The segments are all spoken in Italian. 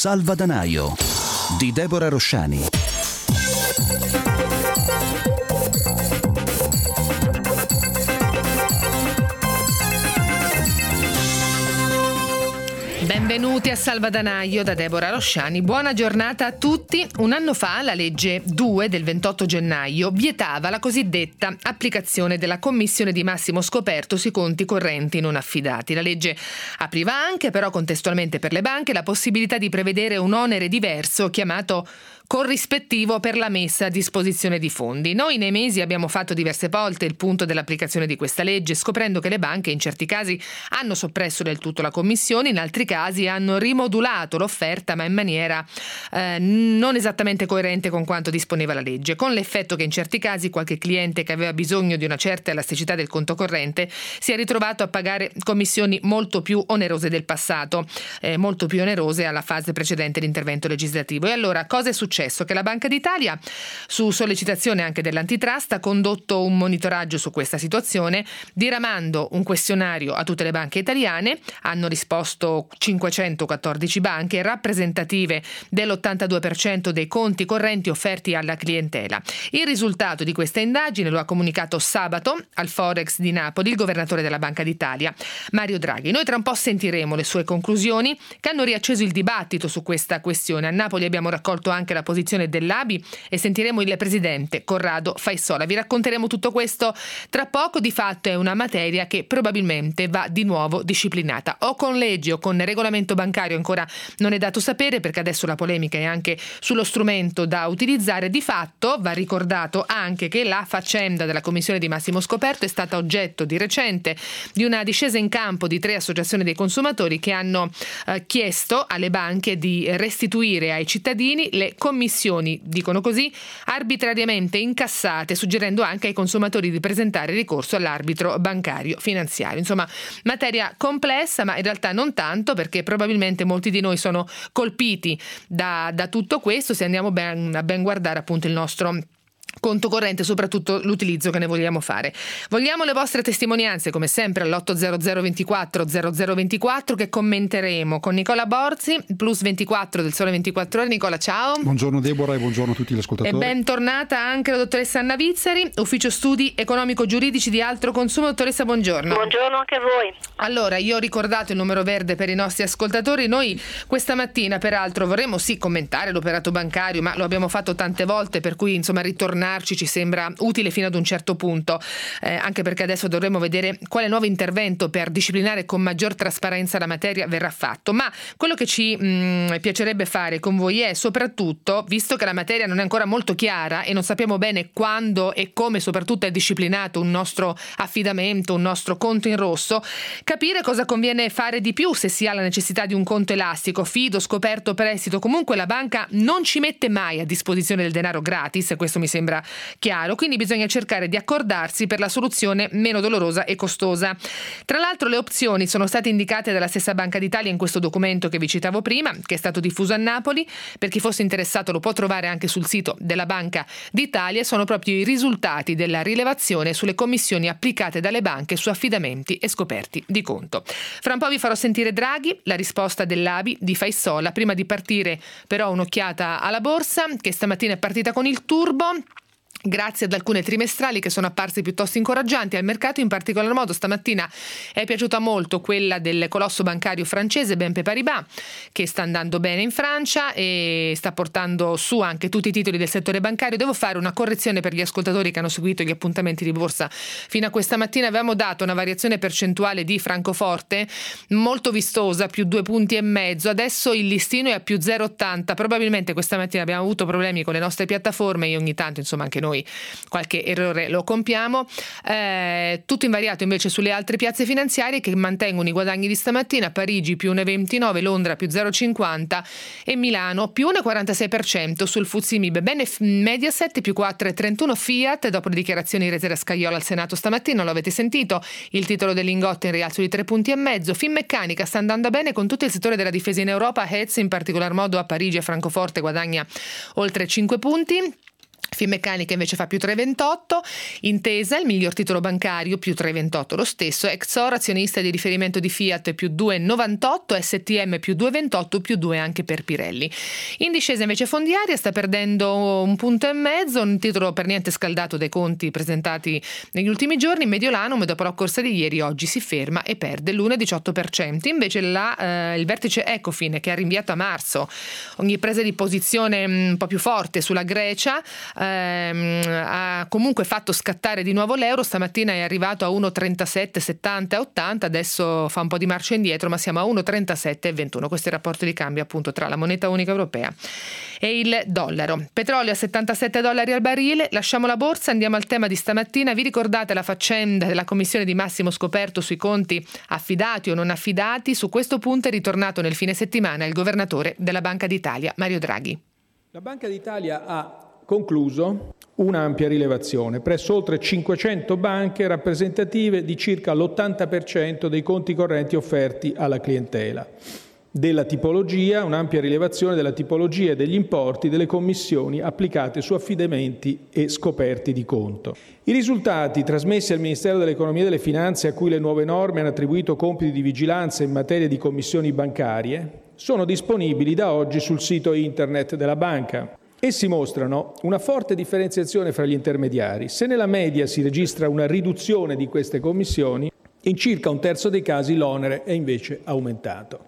Salvadanaio di Deborah Rosciani. Benvenuti a Salvadanaio da Deborah Rosciani. Buona giornata a tutti. Un anno fa la legge 2 del 28 gennaio vietava la cosiddetta applicazione della commissione di massimo scoperto sui conti correnti non affidati. La legge apriva anche, però contestualmente per le banche, la possibilità di prevedere un onere diverso chiamato corrispettivo per la messa a disposizione di fondi. Noi nei mesi abbiamo fatto diverse volte il punto dell'applicazione di questa legge, scoprendo che le banche in certi casi hanno soppresso del tutto la commissione, in altri casi hanno rimodulato l'offerta ma in maniera non esattamente coerente con quanto disponeva la legge, con l'effetto che in certi casi qualche cliente che aveva bisogno di una certa elasticità del conto corrente si è ritrovato a pagare commissioni molto più onerose del passato, molto più onerose alla fase precedente l'intervento legislativo. E allora cosa è successo? Che la Banca d'Italia, su sollecitazione anche dell'Antitrust, ha condotto un monitoraggio su questa situazione, diramando un questionario a tutte le banche italiane. Hanno risposto 514 banche rappresentative dell'82% dei conti correnti offerti alla clientela. Il risultato di questa indagine lo ha comunicato sabato al Forex di Napoli il governatore della Banca d'Italia, Mario Draghi. Noi tra un po' sentiremo le sue conclusioni, che hanno riacceso il dibattito su questa questione. A Napoli abbiamo raccolto anche la posizione dell'ABI e sentiremo il presidente Corrado Faisola. Vi racconteremo tutto questo tra poco. Di fatto è una materia che probabilmente va di nuovo disciplinata o con legge o con regolamento bancario, ancora non è dato sapere, perché adesso la polemica è anche sullo strumento da utilizzare. Di fatto va ricordato anche che la faccenda della commissione di massimo scoperto è stata oggetto di recente di una discesa in campo di 3 associazioni dei consumatori che hanno chiesto alle banche di restituire ai cittadini le commissioni, dicono così, arbitrariamente incassate, suggerendo anche ai consumatori di presentare ricorso all'arbitro bancario finanziario. Insomma, materia complessa, ma in realtà non tanto, perché probabilmente molti di noi sono colpiti da tutto questo, se andiamo a ben guardare appunto il nostro conto corrente, soprattutto l'utilizzo che ne vogliamo fare. Vogliamo le vostre testimonianze, come sempre, all'800 24 0024, che commenteremo con Nicola Borzi, plus 24 del Sole 24 Ore. Nicola, ciao. Buongiorno Deborah e buongiorno a tutti gli ascoltatori. E bentornata anche la dottoressa Anna Vizzari, Ufficio Studi Economico-Giuridici di Altro Consumo. Dottoressa, buongiorno. Buongiorno anche a voi. Allora, io ho ricordato il numero verde per i nostri ascoltatori. Noi questa mattina, peraltro, vorremmo sì commentare l'operato bancario, ma lo abbiamo fatto tante volte, per cui insomma ritornarci ci sembra utile fino ad un certo punto, anche perché adesso dovremo vedere quale nuovo intervento per disciplinare con maggior trasparenza la materia verrà fatto. Ma quello che ci piacerebbe fare con voi è soprattutto, visto che la materia non è ancora molto chiara e non sappiamo bene quando e come soprattutto è disciplinato un nostro affidamento, un nostro conto in rosso, capire cosa conviene fare di più, se si ha la necessità di un conto elastico, fido, scoperto, prestito. Comunque la banca non ci mette mai a disposizione del denaro gratis, questo mi sembra chiaro, quindi bisogna cercare di accordarsi per la soluzione meno dolorosa e costosa. Tra l'altro le opzioni sono state indicate dalla stessa Banca d'Italia in questo documento che vi citavo prima, che è stato diffuso a Napoli. Per chi fosse interessato lo può trovare anche sul sito della Banca d'Italia. Sono proprio i risultati della rilevazione sulle commissioni applicate dalle banche su affidamenti e scoperti di conto. Fra un po' vi farò sentire Draghi, la risposta dell'ABI di Faisola. Prima di partire però un'occhiata alla borsa, che stamattina è partita con il turbo, grazie ad alcune trimestrali che sono apparse piuttosto incoraggianti al mercato. In particolar modo stamattina è piaciuta molto quella del colosso bancario francese BNP Paribas, che sta andando bene in Francia e sta portando su anche tutti i titoli del settore bancario. Devo fare una correzione per gli ascoltatori che hanno seguito gli appuntamenti di borsa fino a questa mattina. Avevamo dato una variazione percentuale di Francoforte molto vistosa, più 2,5 punti. Adesso il listino è a più 0,80. Probabilmente questa mattina abbiamo avuto problemi con le nostre piattaforme e ogni tanto insomma anche noi qualche errore lo compiamo. Tutto invariato invece sulle altre piazze finanziarie, che mantengono i guadagni di stamattina. Parigi più 1,29, Londra più 0,50 e Milano più 1,46% sul FTSE MIB. Bene Mediaset più 4,31, Fiat dopo le dichiarazioni rese da Scajola al Senato stamattina, lo avete sentito, il titolo del Lingotto in rialzo di 3,5 punti. Finmeccanica sta andando bene con tutto il settore della difesa in Europa. Hertz in particolar modo a Parigi e Francoforte guadagna oltre 5 punti. Finmeccanica invece fa più 3,28, Intesa, il miglior titolo bancario, più 3,28 lo stesso, Exor, azionista di riferimento di Fiat, più 2,98, STM più 2,28, più 2 anche per Pirelli. In discesa invece Fondiaria sta perdendo 1,5 punti, un titolo per niente scaldato dai conti presentati negli ultimi giorni. Mediolanum, dopo la corsa di ieri, oggi si ferma e perde l'1,18%. Invece il vertice Ecofin, che ha rinviato a marzo ogni presa di posizione un po' più forte sulla Grecia, ha comunque fatto scattare di nuovo l'euro. Stamattina è arrivato a 1,37, 70 e 80, adesso fa un po' di marcia indietro, ma siamo a 1,37 e 21. Questo è il rapporto di cambio appunto tra la moneta unica europea e il dollaro. Petrolio a $77 al barile. Lasciamo la borsa, andiamo al tema di stamattina. Vi ricordate la faccenda della commissione di massimo scoperto sui conti affidati o non affidati? Su questo punto è ritornato nel fine settimana il governatore della Banca d'Italia, Mario Draghi. La Banca d'Italia ha concluso un'ampia rilevazione presso oltre 500 banche rappresentative di circa l'80% dei conti correnti offerti alla clientela. Della tipologia, un'ampia rilevazione della tipologia e degli importi delle commissioni applicate su affidamenti e scoperti di conto. I risultati, trasmessi al Ministero dell'Economia e delle Finanze, a cui le nuove norme hanno attribuito compiti di vigilanza in materia di commissioni bancarie, sono disponibili da oggi sul sito internet della banca. Essi mostrano una forte differenziazione fra gli intermediari. Se nella media si registra una riduzione di queste commissioni, in circa un terzo dei casi l'onere è invece aumentato.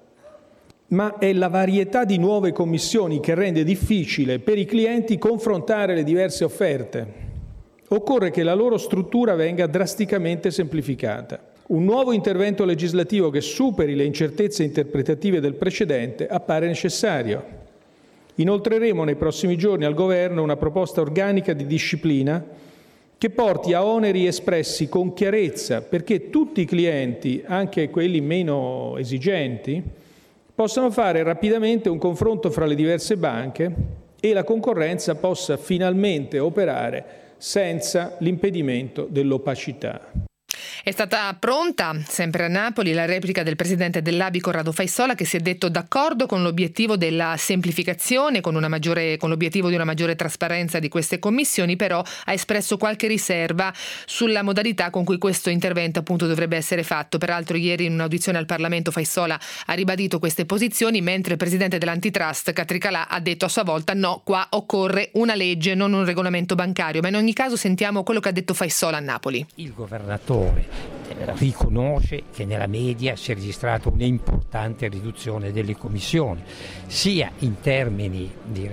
Ma è la varietà di nuove commissioni che rende difficile per i clienti confrontare le diverse offerte. Occorre che la loro struttura venga drasticamente semplificata. Un nuovo intervento legislativo che superi le incertezze interpretative del precedente appare necessario. Inoltreremo nei prossimi giorni al Governo una proposta organica di disciplina che porti a oneri espressi con chiarezza perché tutti i clienti, anche quelli meno esigenti, possano fare rapidamente un confronto fra le diverse banche e la concorrenza possa finalmente operare senza l'impedimento dell'opacità. È stata pronta, sempre a Napoli, la replica del presidente dell'ABI Corrado Faissola, che si è detto d'accordo con l'obiettivo della semplificazione, con l'obiettivo di una maggiore trasparenza di queste commissioni, però ha espresso qualche riserva sulla modalità con cui questo intervento appunto dovrebbe essere fatto. Peraltro ieri in un'audizione al Parlamento Faissola ha ribadito queste posizioni, mentre il presidente dell'Antitrust Catricalà ha detto a sua volta no, qua occorre una legge, non un regolamento bancario. Ma in ogni caso sentiamo quello che ha detto Faissola a Napoli. Il governatore riconosce che nella media si è registrata un'importante riduzione delle commissioni, sia in termini,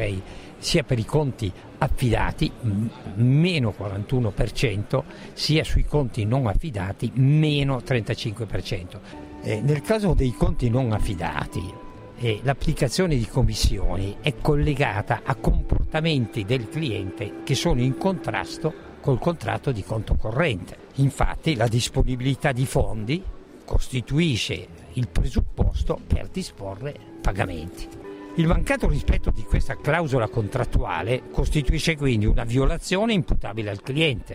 sia per i conti affidati, meno 41%, sia sui conti non affidati, meno 35%. Nel caso dei conti non affidati, l'applicazione di commissioni è collegata a comportamenti del cliente che sono in contrasto col contratto di conto corrente. Infatti la disponibilità di fondi costituisce il presupposto per disporre pagamenti. Il mancato rispetto di questa clausola contrattuale costituisce quindi una violazione imputabile al cliente.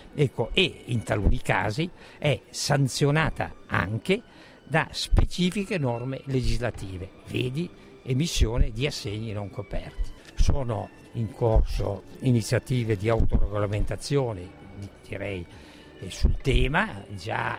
E in taluni casi è sanzionata anche da specifiche norme legislative, vedi emissione di assegni non coperti. Sono in corso iniziative di autoregolamentazione, sul tema, già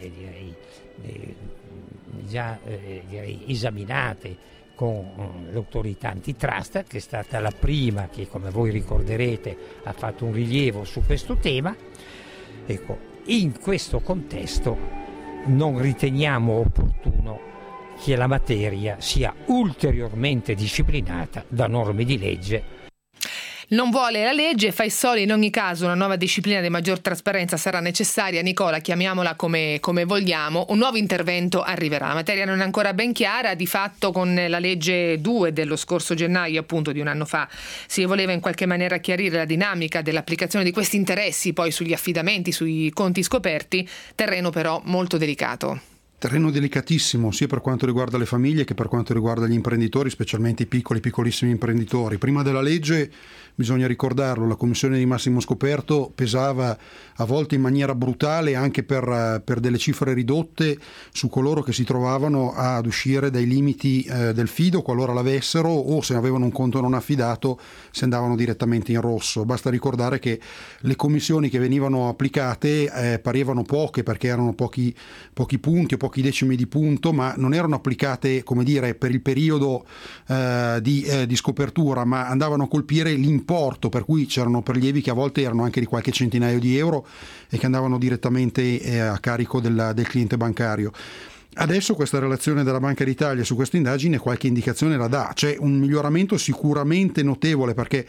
esaminate con l'autorità antitrust, che è stata la prima che, come voi ricorderete, ha fatto un rilievo su questo tema. In questo contesto non riteniamo opportuno che la materia sia ulteriormente disciplinata da norme di legge. Non vuole la legge, Faissola in ogni caso una nuova disciplina di maggior trasparenza sarà necessaria. Nicola, chiamiamola come vogliamo, un nuovo intervento arriverà. La materia non è ancora ben chiara, di fatto con la legge 2 dello scorso gennaio, appunto di un anno fa, si voleva in qualche maniera chiarire la dinamica dell'applicazione di questi interessi poi sugli affidamenti, sui conti scoperti, terreno però molto delicato. Terreno delicatissimo sia per quanto riguarda le famiglie che per quanto riguarda gli imprenditori, specialmente i piccolissimi imprenditori. Prima della legge, bisogna ricordarlo, la commissione di massimo scoperto pesava a volte in maniera brutale anche per delle cifre ridotte su coloro che si trovavano ad uscire dai limiti del fido qualora l'avessero, o se avevano un conto non affidato se andavano direttamente in rosso. Basta ricordare che le commissioni che venivano applicate parevano poche, perché erano pochi punti o pochi decimi di punto, ma non erano applicate, come dire, per il periodo di scopertura, ma andavano a colpire l'importo, per cui c'erano prelievi che a volte erano anche di qualche centinaio di euro e che andavano direttamente a carico del cliente bancario. Adesso questa relazione della Banca d'Italia su questa indagine qualche indicazione la dà. C'è un miglioramento sicuramente notevole, perché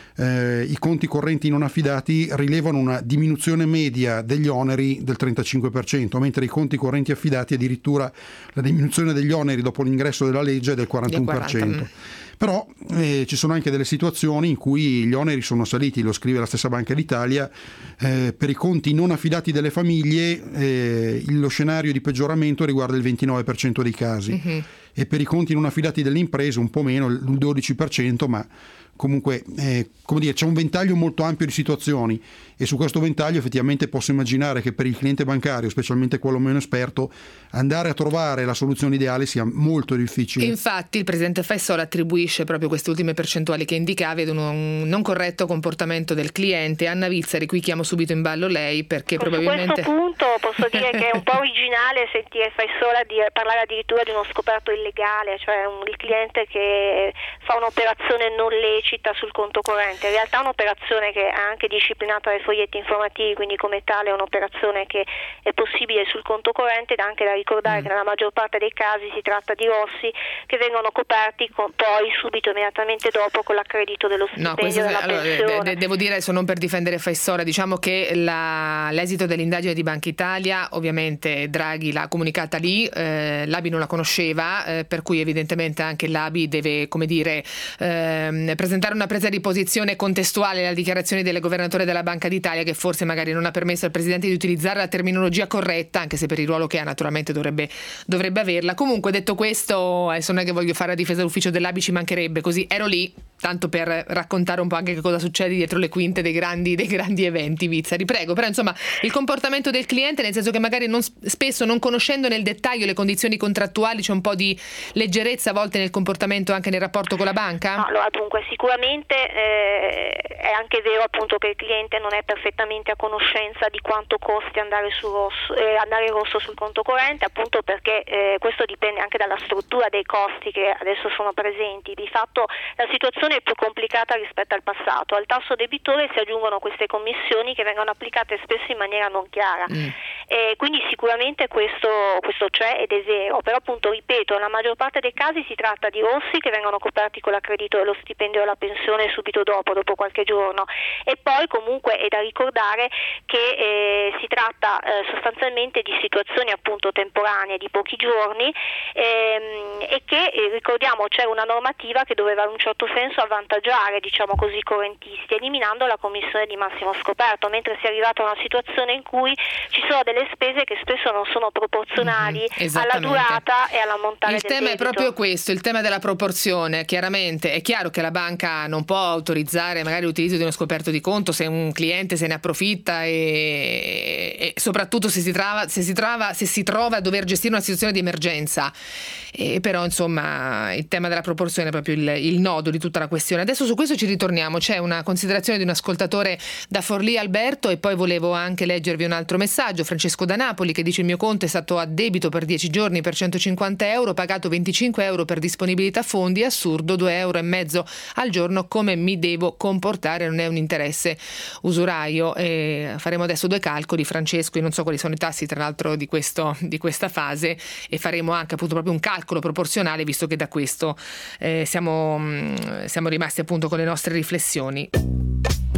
i conti correnti non affidati rilevano una diminuzione media degli oneri del 35%, mentre i conti correnti affidati addirittura la diminuzione degli oneri dopo l'ingresso della legge è del 41%. Però ci sono anche delle situazioni in cui gli oneri sono saliti, lo scrive la stessa Banca d'Italia. Per i conti non affidati delle famiglie lo scenario di peggioramento riguarda il 29% dei casi, e per i conti non affidati delle imprese un po' meno, il 12%, ma comunque come dire, c'è un ventaglio molto ampio di situazioni, e su questo ventaglio effettivamente posso immaginare che per il cliente bancario, specialmente quello meno esperto, andare a trovare la soluzione ideale sia molto difficile. Infatti il presidente Faissolo attribuisce proprio queste ultime percentuali che indicavi ad un non corretto comportamento del cliente. Anna Vizzari, qui chiamo subito in ballo lei, perché probabilmente su questo punto posso dire che è un po' originale sentire Faissolo parlare addirittura di uno scoperto illegale, cioè il cliente che fa un'operazione non lecita sul conto corrente. In realtà è un'operazione che è anche disciplinata dai foglietti informativi, quindi come tale è un'operazione che è possibile sul conto corrente, ed anche da ricordare che nella maggior parte dei casi si tratta di rossi che vengono coperti poi subito, immediatamente dopo, con l'accredito dello stipendio della pensione. Devo dire, adesso non per difendere Faissolo, diciamo che l'esito dell'indagine di Banca Italia, ovviamente Draghi l'ha comunicata lì, l'ABI non la conosceva, per cui evidentemente anche l'ABI deve, come dire, presentare una presa di posizione contestuale alle dichiarazioni del governatore della Banca d'Italia, che forse magari non ha permesso al Presidente di utilizzare la terminologia corretta, anche se per il ruolo che ha naturalmente dovrebbe averla. Comunque, detto questo, adesso non è che voglio fare la difesa d'ufficio dell'ABI, ci mancherebbe, così ero lì tanto per raccontare un po' anche che cosa succede dietro le quinte dei grandi eventi. Vizzari, prego. Però insomma il comportamento del cliente, nel senso che magari spesso non conoscendo nel dettaglio le condizioni contrattuali c'è un po' di leggerezza a volte nel comportamento anche nel rapporto con la banca? No, allora, dunque sicuramente è anche vero appunto che il cliente non è perfettamente a conoscenza di quanto costi andare rosso sul conto corrente, appunto perché questo dipende anche dalla struttura dei costi che adesso sono presenti. Di fatto la situazione è più complicata rispetto al passato. Al tasso debitore si aggiungono queste commissioni che vengono applicate spesso in maniera non chiara, quindi sicuramente questo c'è ed è vero, però appunto ripeto, nella maggior parte dei casi si tratta di rossi che vengono coperti con l'accredito dello stipendio della pensione subito dopo qualche giorno, e poi comunque è da ricordare che si tratta sostanzialmente di situazioni appunto temporanee di pochi giorni, e che ricordiamo c'è una normativa che doveva in un certo senso avvantaggiare, diciamo così, i correntisti, eliminando la commissione di massimo scoperto, mentre si è arrivata a una situazione in cui ci sono delle spese che spesso non sono proporzionali alla durata e all'ammontare del debito. Il tema è proprio questo, il tema della proporzione. Chiaramente è chiaro che la banca non può autorizzare magari l'utilizzo di uno scoperto di conto se un cliente se ne approfitta e soprattutto se si trova a dover gestire una situazione di emergenza. Però insomma il tema della proporzione è proprio il nodo di tutta la questione. Adesso su questo ci ritorniamo. C'è una considerazione di un ascoltatore da Forlì, Alberto, e poi volevo anche leggervi un altro messaggio. Francesco da Napoli, che dice: il mio conto è stato a debito per 10 giorni per 150 euro, pagato 25 euro per disponibilità fondi, è assurdo, 2,5 euro al giorno, come mi devo comportare? Non è un interesse usuraio. Faremo adesso 2 calcoli, Francesco, io non so quali sono i tassi tra l'altro di questa fase, e faremo anche appunto proprio un calcolo proporzionale, visto che da questo siamo rimasti appunto con le nostre riflessioni.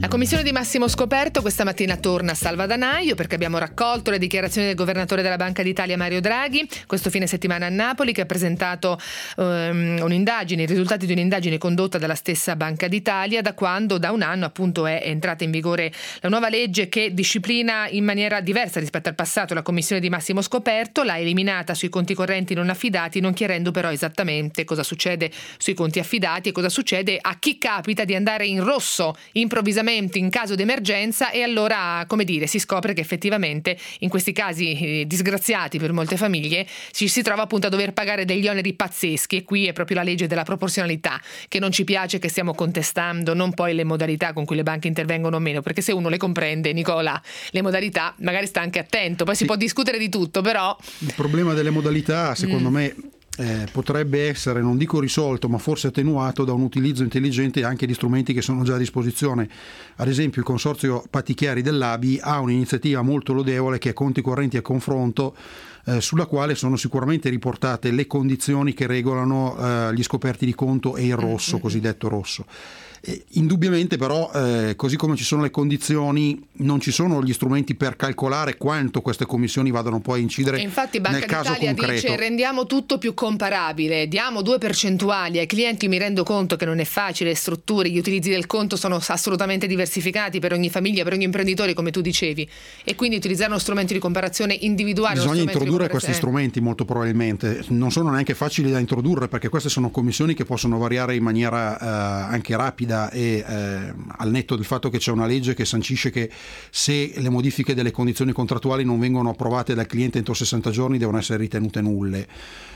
La commissione di massimo scoperto questa mattina torna a Salvadanaio perché abbiamo raccolto le dichiarazioni del governatore della Banca d'Italia Mario Draghi questo fine settimana a Napoli, che ha presentato un'indagine, i risultati di un'indagine condotta dalla stessa Banca d'Italia da un anno appunto è entrata in vigore la nuova legge che disciplina in maniera diversa rispetto al passato la commissione di massimo scoperto, l'ha eliminata sui conti correnti non affidati, non chiarendo però esattamente cosa succede sui conti affidati e cosa succede a chi capita di andare in rosso improvvisamente in caso di emergenza, e allora, come dire, si scopre che effettivamente in questi casi disgraziati per molte famiglie ci si trova appunto a dover pagare degli oneri pazzeschi, e qui è proprio la legge della proporzionalità che non ci piace, che stiamo contestando, non poi le modalità con cui le banche intervengono o meno, perché se uno le comprende, Nicola, le modalità magari sta anche attento, poi si può discutere di tutto, però il problema delle modalità secondo me potrebbe essere, non dico risolto, ma forse attenuato da un utilizzo intelligente anche di strumenti che sono già a disposizione. Ad esempio il Consorzio Patti Chiari dell'ABI ha un'iniziativa molto lodevole che è Conti Correnti a Confronto, sulla quale sono sicuramente riportate le condizioni che regolano gli scoperti di conto e il rosso, cosiddetto rosso. Indubbiamente però, così come ci sono le condizioni, non ci sono gli strumenti per calcolare quanto queste commissioni vadano poi a incidere nel caso concreto. Infatti Banca d'Italia dice: rendiamo tutto più comparabile, diamo 2 percentuali ai clienti. Mi rendo conto che non è facile, le strutture, gli utilizzi del conto sono assolutamente diversificati per ogni famiglia, per ogni imprenditore, come tu dicevi, e quindi utilizzare uno strumento di comparazione individuale. Bisogna introdurre questi strumenti, molto probabilmente non sono neanche facili da introdurre, perché queste sono commissioni che possono variare in maniera anche rapida, e al netto del fatto che c'è una legge che sancisce che se le modifiche delle condizioni contrattuali non vengono approvate dal cliente entro 60 giorni devono essere ritenute nulle.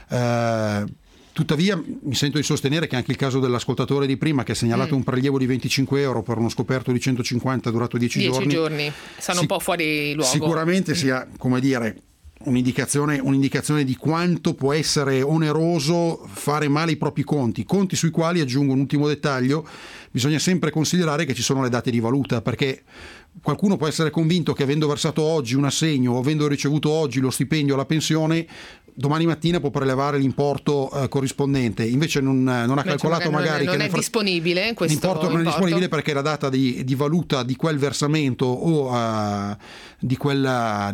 Tuttavia mi sento di sostenere che anche il caso dell'ascoltatore di prima, che ha segnalato un prelievo di 25 euro per uno scoperto di 150 durato 10 giorni sono un po' fuori luogo. Sicuramente sia, come dire, un'indicazione di quanto può essere oneroso fare male i propri conti sui quali, aggiungo un ultimo dettaglio, bisogna sempre considerare che ci sono le date di valuta, perché qualcuno può essere convinto che avendo versato oggi un assegno o avendo ricevuto oggi lo stipendio o la pensione, domani mattina può prelevare l'importo corrispondente, invece non ha calcolato magari non che è disponibile l'importo non è disponibile perché la data di valuta di quel versamento o di quella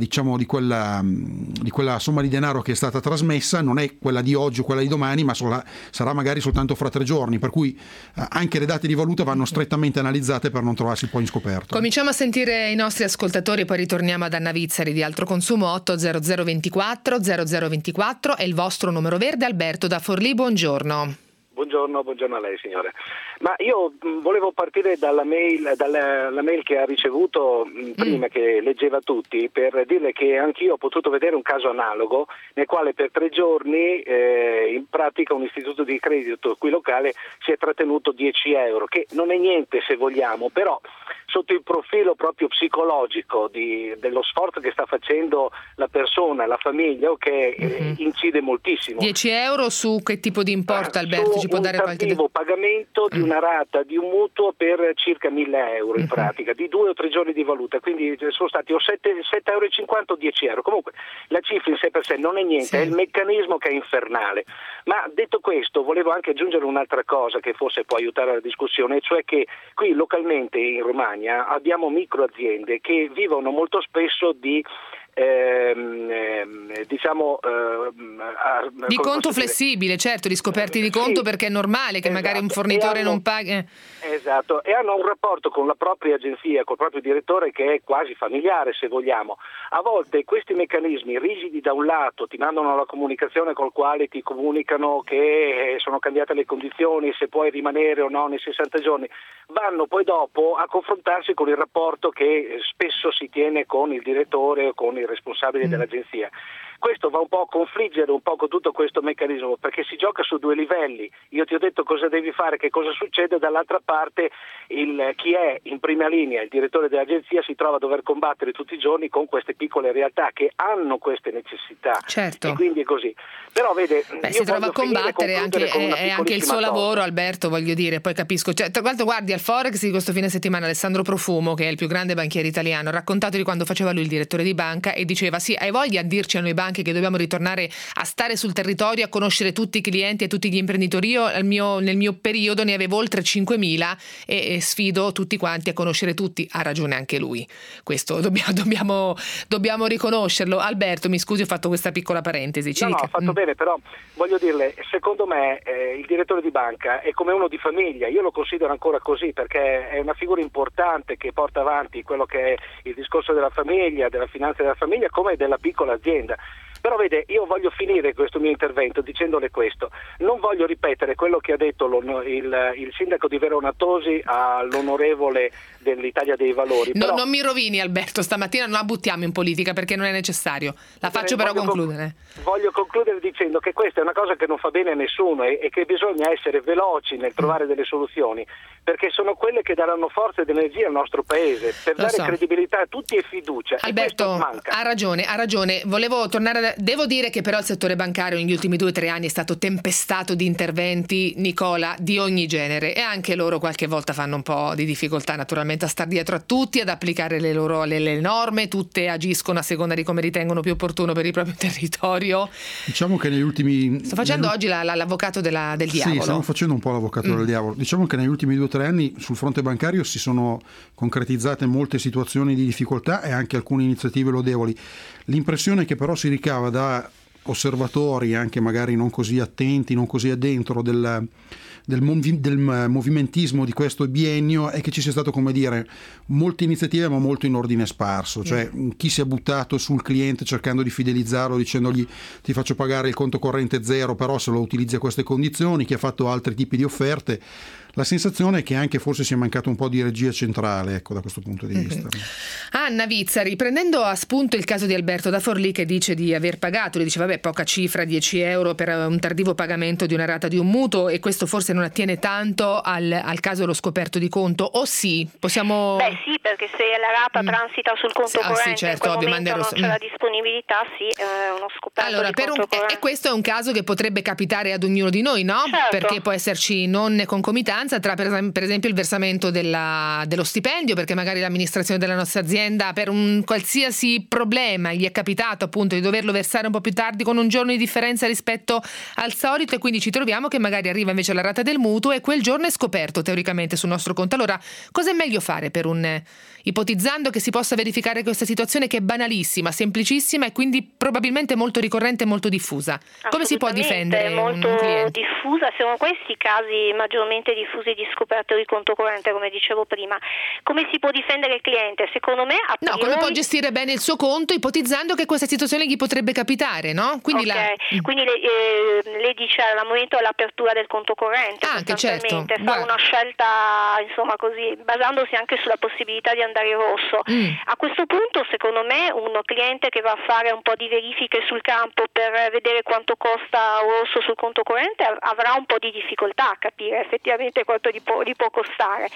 somma di denaro che è stata trasmessa non è quella di oggi o quella di domani, ma sarà magari soltanto fra 3 giorni, per cui anche le date di valuta vanno strettamente analizzate per non trovarsi poi in scoperto. Cominciamo a sentire i nostri ascoltatori, poi ritorniamo ad Anna Vizzari di Altro Consumo. 80024 0024 è il vostro numero verde. Alberto da Forlì, buongiorno. Buongiorno a lei, signore. Ma io volevo partire dalla mail che ha ricevuto prima, che leggeva tutti, per dirle che anch'io ho potuto vedere un caso analogo nel quale per 3 giorni in pratica un istituto di credito qui locale si è trattenuto 10 euro, che non è niente se vogliamo, però sotto il profilo proprio psicologico dello sforzo che sta facendo la persona, la famiglia, incide moltissimo. 10 euro su che tipo di importo, Alberto? Ci può dare qualche pagamento di una rata di un mutuo per circa 1.000 euro in pratica, di 2 o 3 giorni di valuta, quindi sono stati o 7,50 euro o 10 euro. Comunque la cifra in sé per sé non è niente, sì. È il meccanismo che è infernale. Ma detto questo, volevo anche aggiungere un'altra cosa che forse può aiutare la discussione, cioè che qui localmente in Romagna abbiamo microaziende che vivono molto spesso di di conto flessibile, certo, di scoperti di conto, perché è normale che magari un fornitore non paghi. Esatto, e hanno un rapporto con la propria agenzia, col proprio direttore, che è quasi familiare, se vogliamo. A volte questi meccanismi rigidi da un lato ti mandano la comunicazione col quale ti comunicano che sono cambiate le condizioni, se puoi rimanere o no nei 60 giorni, vanno poi dopo a confrontarsi con il rapporto che spesso si tiene con il direttore o con il responsabile dell'agenzia. Questo va un po' a confliggere un po' con tutto questo meccanismo, perché si gioca su 2 livelli. Io ti ho detto cosa devi fare, che cosa succede, dall'altra parte chi è in prima linea, il direttore dell'agenzia, si trova a dover combattere tutti i giorni con queste piccole realtà che hanno queste necessità. Certo. E quindi è così. Però vede, si trova a combattere anche il suo lavoro, Alberto, voglio dire, poi capisco. Cioè, tra l'altro guardi al Forex di questo fine settimana Alessandro Profumo, che è il più grande banchiere italiano, ha raccontato di quando faceva lui il direttore di banca e diceva: sì, hai voglia a dirci a noi banche che dobbiamo ritornare a stare sul territorio, a conoscere tutti i clienti e tutti gli imprenditori. Io nel mio periodo ne avevo oltre 5.000 e sfido tutti quanti a conoscere tutti. Ha ragione anche lui, questo dobbiamo riconoscerlo. Alberto, mi scusi, ho fatto questa piccola parentesi. No, ha fatto bene, però voglio dirle, secondo me il direttore di banca è come uno di famiglia. Io lo considero ancora così, perché è una figura importante che porta avanti quello che è il discorso della famiglia, della finanza della famiglia, come della piccola azienda. Però vede, io voglio finire questo mio intervento dicendole questo: non voglio ripetere quello che ha detto il sindaco di Verona Tosi all'onorevole dell'Italia dei Valori. No, però... non mi rovini, Alberto, stamattina non la buttiamo in politica perché non è necessario. La faccio però concludere. Voglio concludere dicendo che questa è una cosa che non fa bene a nessuno e che bisogna essere veloci nel trovare delle soluzioni, perché sono quelle che daranno forza ed energia al nostro paese, per dare credibilità a tutti e fiducia. Alberto, ha ragione. Volevo tornare devo dire che però il settore bancario negli ultimi 2 o 3 anni è stato tempestato di interventi, Nicola, di ogni genere, e anche loro qualche volta fanno un po' di difficoltà naturalmente a star dietro a tutti, ad applicare le norme. Tutte agiscono a seconda di come ritengono più opportuno per il proprio territorio. Diciamo che negli ultimi... Sto facendo oggi l'avvocato del diavolo. Sì, stiamo facendo un po' l'avvocato del diavolo. Diciamo che negli ultimi 2 o 3 anni sul fronte bancario si sono concretizzate molte situazioni di difficoltà e anche alcune iniziative lodevoli. L'impressione che però si ricava da osservatori anche magari non così attenti, non così addentro del movimentismo di questo biennio è che ci sia stato, come dire, molte iniziative ma molto in ordine sparso, cioè chi si è buttato sul cliente cercando di fidelizzarlo dicendogli ti faccio pagare il conto corrente zero però se lo utilizzi a queste condizioni, chi ha fatto altri tipi di offerte. La sensazione è che anche forse sia mancato un po' di regia centrale, ecco, da questo punto di vista. Anna Vizzari, prendendo a spunto il caso di Alberto da Forlì che dice di aver pagato, le dice vabbè poca cifra, 10 euro per un tardivo pagamento di una rata di un mutuo, e questo forse non attiene tanto al caso dello scoperto di conto, o sì? Possiamo... Beh sì, perché se la rata transita sul conto corrente, sì, certo, in quel momento non c'è la disponibilità, sì, uno scoperto allora, di conto corrente. E questo è un caso che potrebbe capitare ad ognuno di noi, no? Certo. Perché può esserci non concomitanza tra per esempio il versamento dello stipendio, perché magari l'amministrazione della nostra azienda per un qualsiasi problema gli è capitato appunto di doverlo versare un po' più tardi con un giorno di differenza rispetto al solito, e quindi ci troviamo che magari arriva invece la rata del mutuo e quel giorno è scoperto teoricamente sul nostro conto. Allora cosa è meglio fare ipotizzando che si possa verificare questa situazione che è banalissima, semplicissima e quindi probabilmente molto ricorrente e molto diffusa? Come si può difendere molto un cliente? Diffusa, sono questi i casi maggiormente diffusi di scoperto di conto corrente, come dicevo prima. Come si può difendere il cliente? Secondo me a priori... come può gestire bene il suo conto ipotizzando che questa situazione gli potrebbe capitare, no? Quindi quindi lei dice al momento dell'apertura del conto corrente, anche certo, fa una scelta insomma così, basandosi anche sulla possibilità di andare in rosso. A questo punto secondo me un cliente che va a fare un po' di verifiche sul campo per vedere quanto costa un rosso sul conto corrente avrà un po' di difficoltà a capire effettivamente quanto gli può costare.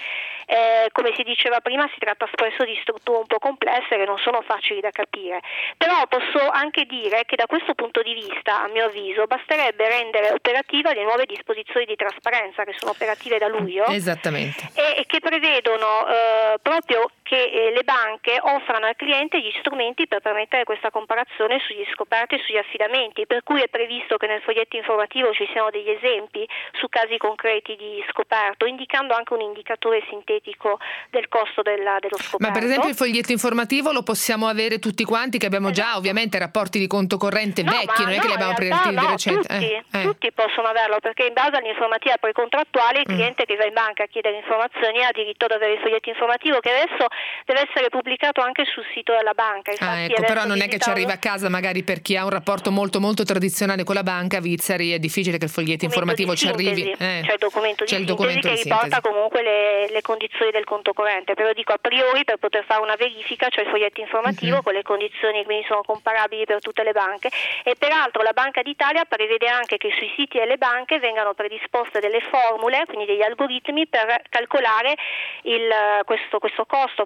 Come si diceva prima, si tratta spesso di strutture un po' complesse che non sono facili da capire, però posso anche dire che da questo punto di vista, a mio avviso, basterebbe rendere operativa le nuove disposizioni di trasparenza che sono operative da luglio. Esattamente. E che prevedono proprio che le banche offrano al cliente gli strumenti per permettere questa comparazione sugli scoperti e sugli affidamenti, per cui è previsto che nel foglietto informativo ci siano degli esempi su casi concreti di scoperto, indicando anche un indicatore sintetico del costo dello scoperto. Ma per esempio il foglietto informativo lo possiamo avere tutti quanti, che abbiamo già ovviamente rapporti di conto corrente vecchi, non è che li abbiamo presi di recente. Tutti possono averlo, perché in base all'informativa precontrattuale il cliente che va in banca a chiedere informazioni ha diritto ad avere il foglietto informativo, che adesso deve essere pubblicato anche sul sito della banca. Ecco, però non è che ci arriva a casa, magari per chi ha un rapporto molto molto tradizionale con la banca, Vizzari, è difficile che il foglietto informativo ci arrivi. C'è il documento di sintesi che riporta sintesi. Comunque le condizioni del conto corrente, però dico a priori per poter fare una verifica c'è il foglietto informativo con le condizioni, quindi sono comparabili per tutte le banche. E peraltro la Banca d'Italia prevede anche che sui siti delle banche vengano predisposte delle formule, quindi degli algoritmi per calcolare questo costo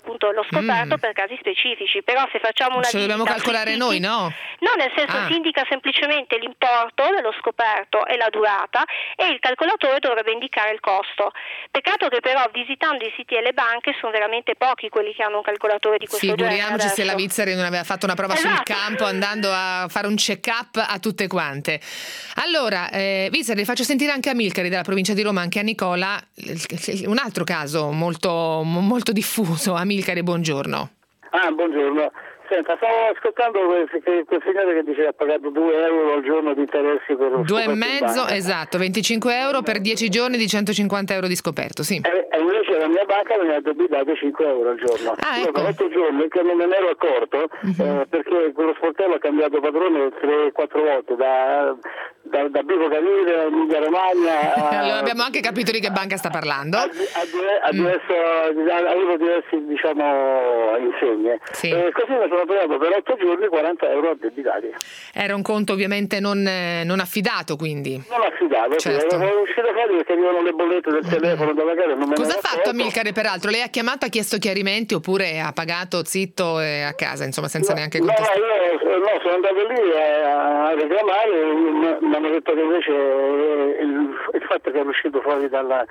appunto lo scoperto per casi specifici, però se facciamo una ce lo dobbiamo calcolare noi, no? No, nel senso si indica semplicemente l'importo dello scoperto e la durata, e il calcolatore dovrebbe indicare il costo. Peccato che però visitando i siti delle banche sono veramente pochi quelli che hanno un calcolatore di questo genere. Figuriamoci se la Vizzari non aveva fatto una prova sul Esatto. campo andando a fare un check-up a tutte quante. Allora, Vizzari, faccio sentire anche a Milcari della provincia di Roma, anche a Nicola, un altro caso molto, molto diffuso. A Milcari, buongiorno. Buongiorno. Senta, stavo ascoltando quel signore che diceva ha pagato 2 euro al giorno di interessi per lo 2,5, esatto, 25 euro per 10 giorni di 150 euro di scoperto, sì. E invece la mia banca mi ha debitato 5 euro al giorno. Io per 8 giorni che non me ne ero accorto, perché quello sportello ha cambiato padrone 3-4 volte, da Vibo Cavire a Emilia Romagna. Allora abbiamo anche capito di che banca sta parlando. Avevo diversi, insegne. Sì. Così mi sono pagato per 8 giorni 40 euro addebitati. Era un conto ovviamente non affidato, quindi. Non affidato, certo. Ero uscito fuori perché arrivavano le bollette del telefono dalla casa. Cosa ha fatto Amilcare peraltro? Lei ha chiamato, ha chiesto chiarimenti oppure ha pagato zitto a casa, insomma, senza neanche contestare? No, sono andato lì a reclamare, mi hanno detto che invece il fatto che ero uscito fuori dal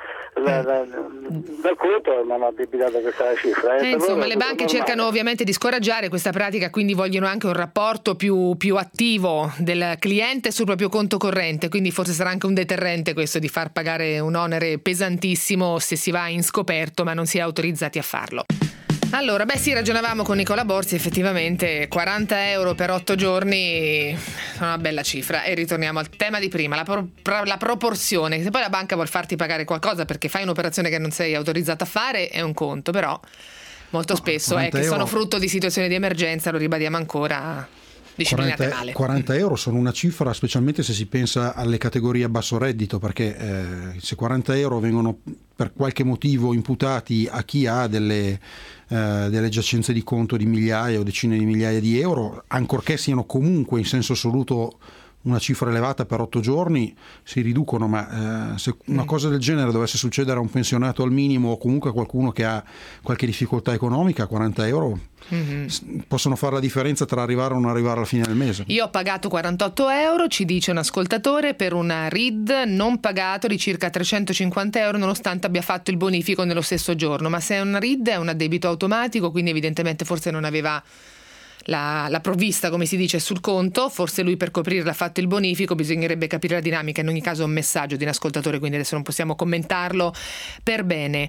conto mi hanno addebitato questa cifra. Insomma, le banche cercano ovviamente di scoraggiare questa pratica, quindi vogliono anche un rapporto più attivo del cliente sul proprio conto corrente, quindi forse sarà anche un deterrente questo di far pagare un onere pesantissimo se si va in scoperto ma non si è autorizzati a farlo. Allora, ragionavamo con Nicola Borzi, effettivamente 40 euro per 8 giorni è una bella cifra. E ritorniamo al tema di prima, la proporzione. Se poi la banca vuol farti pagare qualcosa perché fai un'operazione che non sei autorizzata a fare è un conto, però molto spesso è che sono frutto di situazioni di emergenza, lo ribadiamo ancora, disciplinate male. 40 euro sono una cifra, specialmente se si pensa alle categorie a basso reddito, perché se 40 euro vengono per qualche motivo imputati a chi ha delle giacenze di conto di migliaia o decine di migliaia di euro, ancorché siano comunque in senso assoluto una cifra elevata per 8 giorni, si riducono, ma se una cosa del genere dovesse succedere a un pensionato al minimo o comunque a qualcuno che ha qualche difficoltà economica, 40 euro possono fare la differenza tra arrivare o non arrivare alla fine del mese. Io ho pagato 48 euro, ci dice un ascoltatore, per una RID non pagato di circa 350 euro nonostante abbia fatto il bonifico nello stesso giorno, ma se è una RID è un addebito automatico, quindi evidentemente forse non aveva la provvista, come si dice, sul conto, forse lui per coprirla ha fatto il bonifico, bisognerebbe capire la dinamica. In ogni caso è un messaggio di un ascoltatore, quindi adesso non possiamo commentarlo per bene.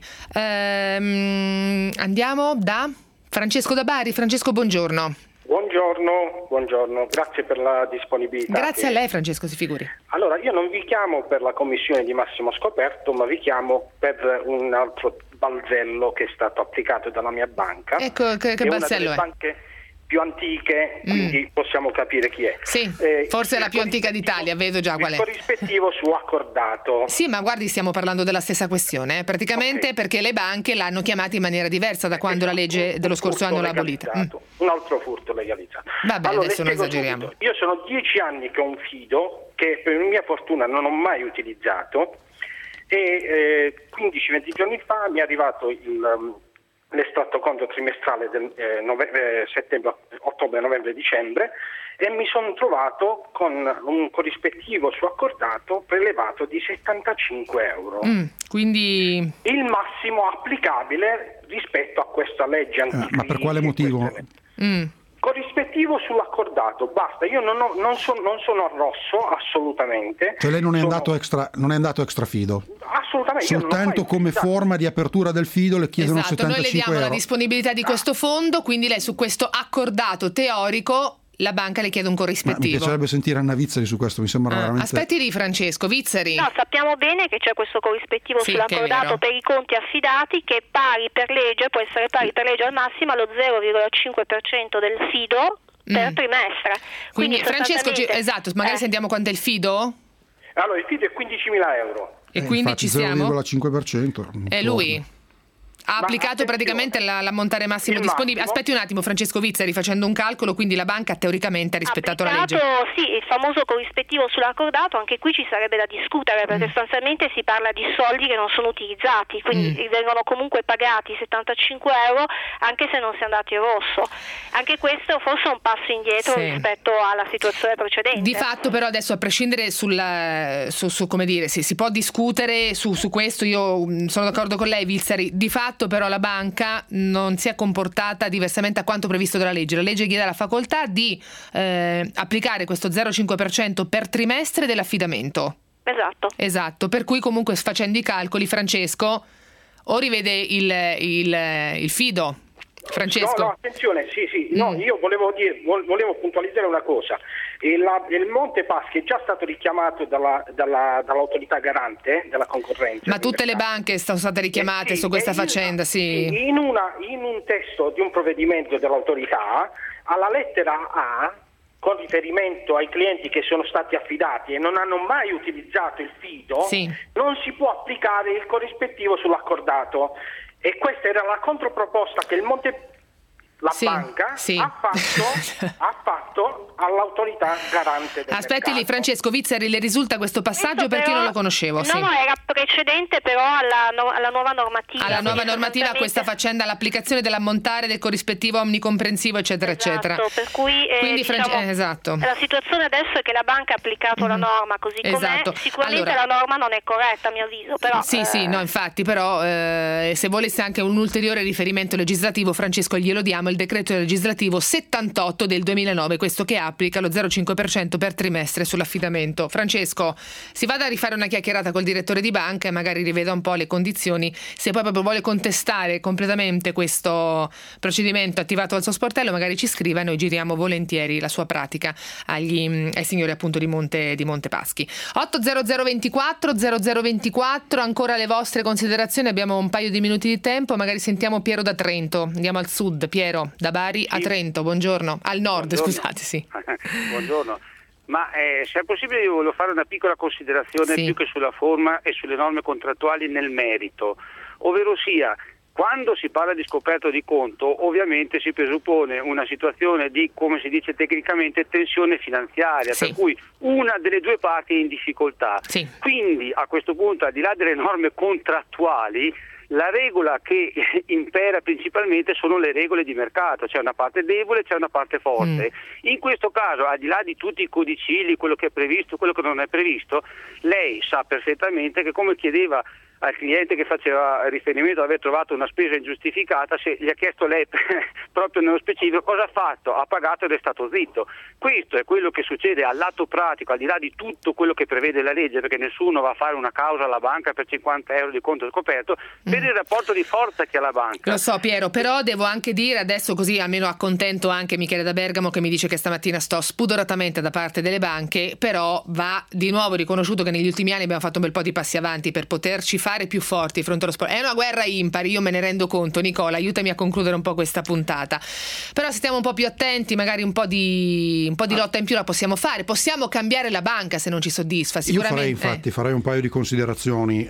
Andiamo da Francesco da Bari. Francesco, buongiorno. Buongiorno, grazie per la disponibilità. Grazie a lei, Francesco, si figuri. Allora, io non vi chiamo per la commissione di massimo scoperto, ma vi chiamo per un altro balzello che è stato applicato dalla mia banca. Ecco, che balzello è? Banche più antiche, quindi possiamo capire chi è. Sì, forse è la più antica d'Italia, vedo già qual è. Il corrispettivo su accordato. Sì, ma guardi, stiamo parlando della stessa questione, praticamente, perché le banche l'hanno chiamata in maniera diversa da quando la legge dello scorso anno l'ha abolita. Un altro furto legalizzato. Vabbè, allora, adesso non esageriamo. Subito. Io sono 10 anni che ho un fido che per mia fortuna non ho mai utilizzato e 15-20 giorni fa mi è arrivato l'estratto conto trimestrale del settembre, ottobre, novembre, dicembre e mi sono trovato con un corrispettivo su accordato prelevato di 75 euro. Quindi il massimo applicabile rispetto a questa legge antica. Ma per quale motivo? Corrispettivo sull'accordato, basta. Io non sono rosso assolutamente. Cioè lei non è andato extra fido? Assolutamente. Soltanto come forma di apertura del fido le chiedono 75 noi le diamo euro. La disponibilità di questo fondo, quindi lei su questo accordato teorico la banca le chiede un corrispettivo. Mi piacerebbe sentire Anna Vizzari su questo, mi sembra veramente... Aspetti lì, Francesco, Vizzari. No, sappiamo bene che c'è questo corrispettivo sull'accordato per i conti affidati che è pari per legge, può essere pari per legge al massimo allo 0,5% del fido per trimestre. Quindi Francesco, esatto, magari sentiamo quanto è il fido? Allora, il fido è 15.000 euro. E quindi ci siamo? 0,5%. È lui? Ha applicato praticamente l'ammontare massimo disponibile. Aspetti un attimo, Francesco Vizzari, facendo un calcolo, quindi la banca teoricamente ha rispettato la legge. Sì, il famoso corrispettivo sull'accordato, anche qui ci sarebbe da discutere, perché sostanzialmente si parla di soldi che non sono utilizzati, quindi vengono comunque pagati 75 euro anche se non si è andati in rosso. Anche questo forse è un passo indietro rispetto alla situazione precedente. Di fatto però adesso, a prescindere su come dire, si può discutere su questo, io sono d'accordo con lei, Vizzari, di fatto però la banca non si è comportata diversamente a quanto previsto dalla legge. La legge chiede la facoltà di applicare questo 0,5% per trimestre dell'affidamento. Esatto, per cui comunque facendo i calcoli, Francesco, o rivede il fido. Francesco. No, attenzione, io volevo puntualizzare una cosa. Il Monte Paschi è già stato richiamato dall'autorità garante della concorrenza. Ma tutte le banche sono state richiamate su questa faccenda, In un testo di un provvedimento dell'autorità, alla lettera A, con riferimento ai clienti che sono stati affidati e non hanno mai utilizzato il fido, non si può applicare il corrispettivo sull'accordato. E questa era la controproposta che banca ha fatto all'autorità garante del Aspetti mercato. Lì, Francesco Vizzari, le risulta questo passaggio? Perché non lo conoscevo? No, era precedente però alla nuova normativa. Alla nuova normativa, a questa faccenda, l'applicazione dell'ammontare del corrispettivo omnicomprensivo, eccetera, eccetera. Per cui esatto. La situazione adesso è che la banca ha applicato la norma così com'è. Sicuramente la norma non è corretta, a mio avviso. Però, no, infatti, però se volesse anche un ulteriore riferimento legislativo, Francesco, glielo diamo, il decreto legislativo 78 del 2009, questo che applica lo 0,5% per trimestre sull'affidamento. Francesco, si vada a rifare una chiacchierata col direttore di banca e magari riveda un po' le condizioni, se poi proprio vuole contestare completamente questo procedimento attivato al suo sportello, magari ci scriva e noi giriamo volentieri la sua pratica ai signori appunto di Monte Paschi. 80024 0024, ancora le vostre considerazioni, abbiamo un paio di minuti di tempo, magari sentiamo Piero da Trento. Andiamo al sud. Piero, da Bari a Trento, buongiorno. Al nord, scusate, Buongiorno. Ma se è possibile, io volevo fare una piccola considerazione più che sulla forma e sulle norme contrattuali nel merito, ovvero sia, quando si parla di scoperto di conto ovviamente si presuppone una situazione di, come si dice tecnicamente, tensione finanziaria, per cui una delle due parti è in difficoltà. Quindi a questo punto, al di là delle norme contrattuali, la regola che impera principalmente sono le regole di mercato, c'è una parte debole, c'è una parte forte. In questo caso, al di là di tutti i codicilli, quello che è previsto, quello che non è previsto, lei sa perfettamente che, come chiedeva al cliente che faceva riferimento ad aver trovato una spesa ingiustificata, se gli ha chiesto lei proprio nello specifico cosa ha fatto, ha pagato ed è stato zitto. Questo è quello che succede al lato pratico, al di là di tutto quello che prevede la legge, perché nessuno va a fare una causa alla banca per 50 euro di conto scoperto, per il rapporto di forza che ha la banca. Lo so, Piero, però devo anche dire adesso, così almeno accontento anche Michele da Bergamo, che mi dice che stamattina sto spudoratamente da parte delle banche, però va di nuovo riconosciuto che negli ultimi anni abbiamo fatto un bel po' di passi avanti per poterci fare più forti di fronte allo sport. È una guerra impari, io me ne rendo conto. Nicola, aiutami a concludere un po' questa puntata. Però se stiamo un po' più attenti, magari un po' di lotta in più la possiamo fare. Possiamo cambiare la banca se non ci soddisfa, sicuramente. Io farei un paio di considerazioni.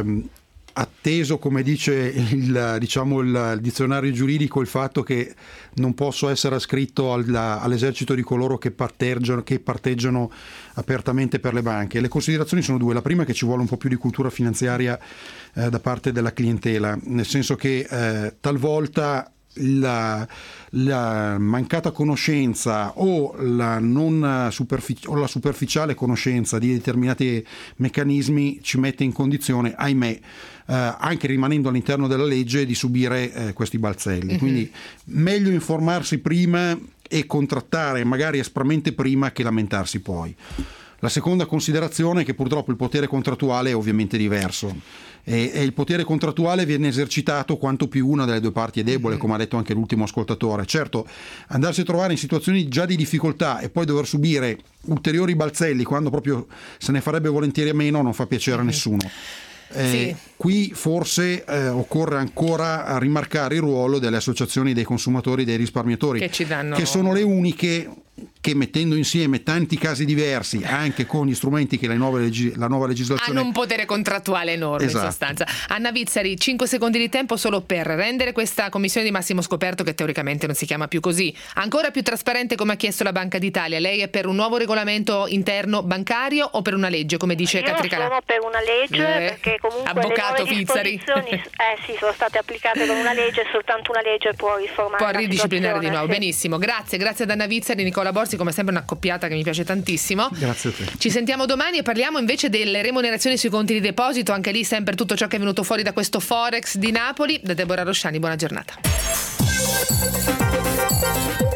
Atteso, come dice il dizionario giuridico, il fatto che non posso essere ascritto all'esercito di coloro che parteggiano apertamente per le banche. Le considerazioni sono due. La prima è che ci vuole un po' più di cultura finanziaria da parte della clientela, nel senso che talvolta la mancata conoscenza o la superficiale conoscenza di determinati meccanismi ci mette in condizione, ahimè, anche rimanendo all'interno della legge, di subire questi balzelli. Quindi meglio informarsi prima e contrattare magari aspramente prima che lamentarsi poi. La seconda considerazione è che purtroppo il potere contrattuale è ovviamente diverso e il potere contrattuale viene esercitato quanto più una delle due parti è debole, come ha detto anche l'ultimo ascoltatore. Certo, andarsi a trovare in situazioni già di difficoltà e poi dover subire ulteriori balzelli quando proprio se ne farebbe volentieri a meno non fa piacere a nessuno. Qui forse occorre ancora rimarcare il ruolo delle associazioni dei consumatori e dei risparmiatori, che sono le uniche che, mettendo insieme tanti casi diversi, anche con gli strumenti che la nuova legislazione hanno un potere contrattuale enorme. Esatto. In sostanza. Anna Vizzari, 5 secondi di tempo solo per rendere questa commissione di massimo scoperto, che teoricamente non si chiama più così, ancora più trasparente come ha chiesto la Banca d'Italia. Lei è per un nuovo regolamento interno bancario o per una legge, come dice Catricalà? Io sono per una legge, perché comunque avvocato le nuove disposizioni sì, sono state applicate con una legge, e soltanto una legge può riformare, può ridisciplinare di nuovo. Sì. Benissimo, grazie ad Anna Vizzari e Nicola Borzi, come sempre una accoppiata che mi piace tantissimo. Grazie a te. Ci sentiamo domani e parliamo invece delle remunerazioni sui conti di deposito, anche lì sempre tutto ciò che è venuto fuori da questo Forex di Napoli. Da Deborah Rosciani, buona giornata.